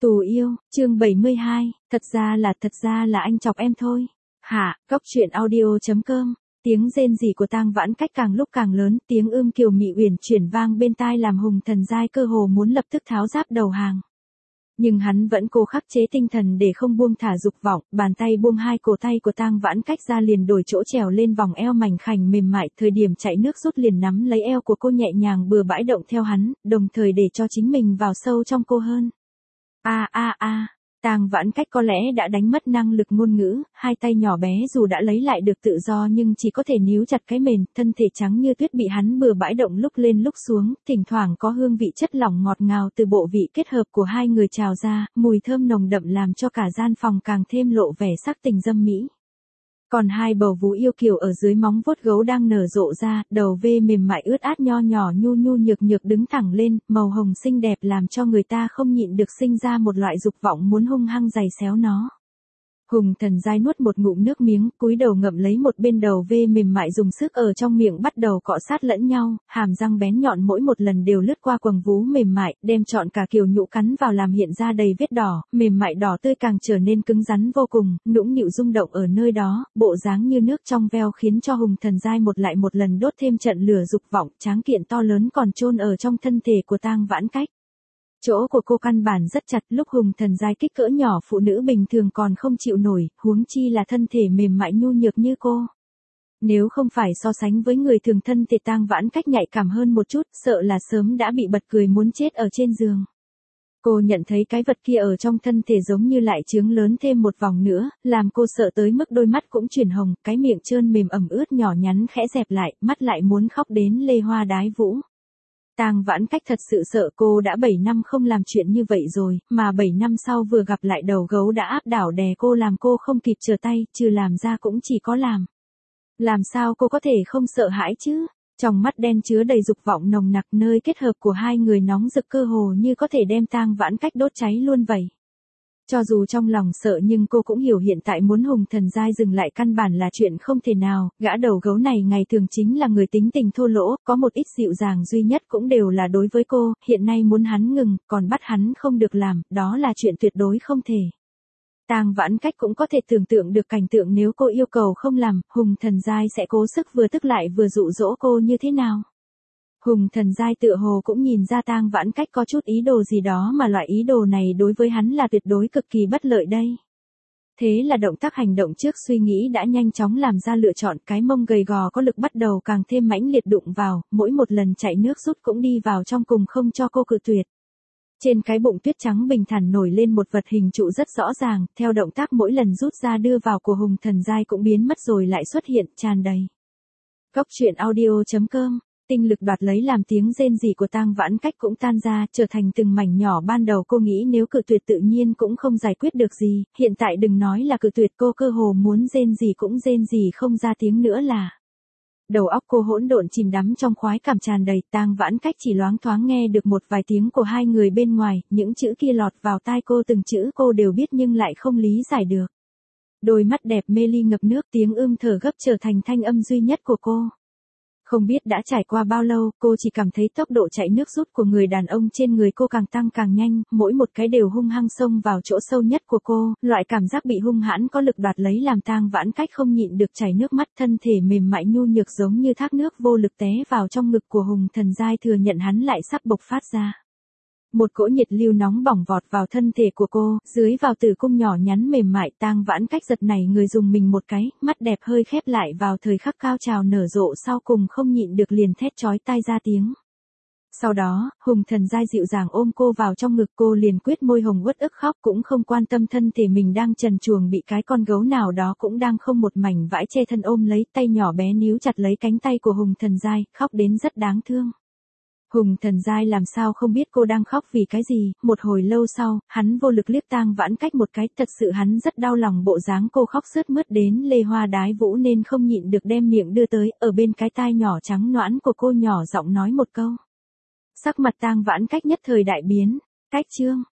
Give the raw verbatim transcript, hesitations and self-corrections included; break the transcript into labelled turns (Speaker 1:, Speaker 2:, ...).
Speaker 1: Tù yêu, chương bảy mươi hai, thật ra là thật ra là anh chọc em thôi. Hạ, Cóc truyện audio chấm com. Tiếng rên rỉ của Tang Vãn Cách càng lúc càng lớn, tiếng ưm kiều mị uyển chuyển vang bên tai làm Hùng Thần Giai cơ hồ muốn lập tức tháo giáp đầu hàng. Nhưng hắn vẫn cố khắc chế tinh thần để không buông thả dục vọng, bàn tay buông hai cổ tay của Tang Vãn Cách ra liền đổi chỗ trèo lên vòng eo mảnh khảnh mềm mại, thời điểm chạy nước rút liền nắm lấy eo của cô nhẹ nhàng bừa bãi động theo hắn, đồng thời để cho chính mình vào sâu trong cô hơn. A a a, Tang Vãn Cách có lẽ đã đánh mất năng lực ngôn ngữ, hai tay nhỏ bé dù đã lấy lại được tự do nhưng chỉ có thể níu chặt cái mền, thân thể trắng như tuyết bị hắn bừa bãi động lúc lên lúc xuống, thỉnh thoảng có hương vị chất lỏng ngọt ngào từ bộ vị kết hợp của hai người trào ra, mùi thơm nồng đậm làm cho cả gian phòng càng thêm lộ vẻ sắc tình dâm mỹ. Còn hai bầu vú yêu kiều ở dưới móng vuốt gấu đang nở rộ ra, đầu vê mềm mại ướt át nho nhỏ nhu nhu nhược nhược đứng thẳng lên, màu hồng xinh đẹp làm cho người ta không nhịn được sinh ra một loại dục vọng muốn hung hăng giày xéo nó. Hùng Thần Giai nuốt một ngụm nước miếng, cúi đầu ngậm lấy một bên đầu vê mềm mại dùng sức ở trong miệng bắt đầu cọ sát lẫn nhau, hàm răng bén nhọn mỗi một lần đều lướt qua quầng vú mềm mại, đem trọn cả kiều nhũ cắn vào làm hiện ra đầy vết đỏ, mềm mại đỏ tươi càng trở nên cứng rắn vô cùng, nũng nịu rung động ở nơi đó, bộ dáng như nước trong veo khiến cho Hùng Thần Giai một lại một lần đốt thêm trận lửa dục vọng, tráng kiện to lớn còn chôn ở trong thân thể của Tang Vãn Cách. Chỗ của cô căn bản rất chặt, lúc Hùng Thần Giai kích cỡ nhỏ phụ nữ bình thường còn không chịu nổi, huống chi là thân thể mềm mại nhu nhược như cô. Nếu không phải so sánh với người thường thân thì Tang Vãn Cách nhạy cảm hơn một chút, sợ là sớm đã bị bật cười muốn chết ở trên giường. Cô nhận thấy cái vật kia ở trong thân thể giống như lại trướng lớn thêm một vòng nữa, làm cô sợ tới mức đôi mắt cũng chuyển hồng, cái miệng trơn mềm ẩm ướt nhỏ nhắn khẽ dẹp lại, mắt lại muốn khóc đến lê hoa đái vũ. Tang Vãn Cách thật sự sợ cô đã bảy năm không làm chuyện như vậy rồi, mà bảy năm sau vừa gặp lại đầu gấu đã áp đảo đè cô làm cô không kịp trở tay, trừ làm ra cũng chỉ có làm. Làm sao cô có thể không sợ hãi chứ? Trong mắt đen chứa đầy dục vọng nồng nặc, nơi kết hợp của hai người nóng rực cơ hồ như có thể đem Tang Vãn Cách đốt cháy luôn vậy. Cho dù trong lòng sợ nhưng cô cũng hiểu hiện tại muốn Hùng Thần Giai dừng lại căn bản là chuyện không thể nào, gã đầu gấu này ngày thường chính là người tính tình thô lỗ, có một ít dịu dàng duy nhất cũng đều là đối với cô, hiện nay muốn hắn ngừng, còn bắt hắn không được làm, đó là chuyện tuyệt đối không thể. Tang Vãn Cách cũng có thể tưởng tượng được cảnh tượng nếu cô yêu cầu không làm, Hùng Thần Giai sẽ cố sức vừa tức lại vừa dụ dỗ cô như thế nào. Hùng Thần Giai tựa hồ cũng nhìn ra Tang Vãn Cách có chút ý đồ gì đó mà loại ý đồ này đối với hắn là tuyệt đối cực kỳ bất lợi đây. Thế là động tác hành động trước suy nghĩ đã nhanh chóng làm ra lựa chọn, cái mông gầy gò có lực bắt đầu càng thêm mãnh liệt đụng vào, mỗi một lần chạy nước rút cũng đi vào trong cùng không cho cô cự tuyệt. Trên cái bụng tuyết trắng bình thản nổi lên một vật hình trụ rất rõ ràng, theo động tác mỗi lần rút ra đưa vào của Hùng Thần Giai cũng biến mất rồi lại xuất hiện, tràn đầy. Cóc truyện audio chấm com. Tinh lực đoạt lấy làm tiếng rên rỉ của Tang Vãn Cách cũng tan ra, trở thành từng mảnh nhỏ. Ban đầu cô nghĩ nếu cự tuyệt tự nhiên cũng không giải quyết được gì, hiện tại đừng nói là cự tuyệt, cô cơ hồ muốn rên rỉ cũng rên rỉ không ra tiếng nữa là. Đầu óc cô hỗn độn chìm đắm trong khoái cảm tràn đầy, Tang Vãn Cách chỉ loáng thoáng nghe được một vài tiếng của hai người bên ngoài, những chữ kia lọt vào tai cô từng chữ cô đều biết nhưng lại không lý giải được. Đôi mắt đẹp mê ly ngập nước, tiếng ưm thở gấp trở thành thanh âm duy nhất của cô. Không biết đã trải qua bao lâu, cô chỉ cảm thấy tốc độ chạy nước rút của người đàn ông trên người cô càng tăng càng nhanh, mỗi một cái đều hung hăng xông vào chỗ sâu nhất của cô, loại cảm giác bị hung hãn có lực đoạt lấy làm Tang Vãn Cách không nhịn được chảy nước mắt, thân thể mềm mại nhu nhược giống như thác nước vô lực té vào trong ngực của Hùng Thần Giai, thừa nhận hắn lại sắp bộc phát ra. Một cỗ nhiệt lưu nóng bỏng vọt vào thân thể của cô, dưới vào tử cung nhỏ nhắn mềm mại, Tang Vãn Cách giật nảy người dùng mình một cái, mắt đẹp hơi khép lại vào thời khắc cao trào nở rộ sau cùng không nhịn được liền thét chói tai ra tiếng. Sau đó, Hùng Thần Giai dịu dàng ôm cô vào trong ngực, cô liền quyết môi hồng uất ức khóc, cũng không quan tâm thân thể mình đang trần truồng bị cái con gấu nào đó cũng đang không một mảnh vãi che thân ôm lấy, tay nhỏ bé níu chặt lấy cánh tay của Hùng Thần Giai, khóc đến rất đáng thương. Hùng Thần Giai làm sao không biết cô đang khóc vì cái gì, một hồi lâu sau, hắn vô lực liếc Tang Vãn Cách một cái, thật sự hắn rất đau lòng bộ dáng cô khóc sướt mướt đến lê hoa đái vũ nên không nhịn được đem miệng đưa tới, ở bên cái tai nhỏ trắng nõn của cô nhỏ giọng nói một câu. Sắc mặt Tang Vãn Cách nhất thời đại biến, cách chương.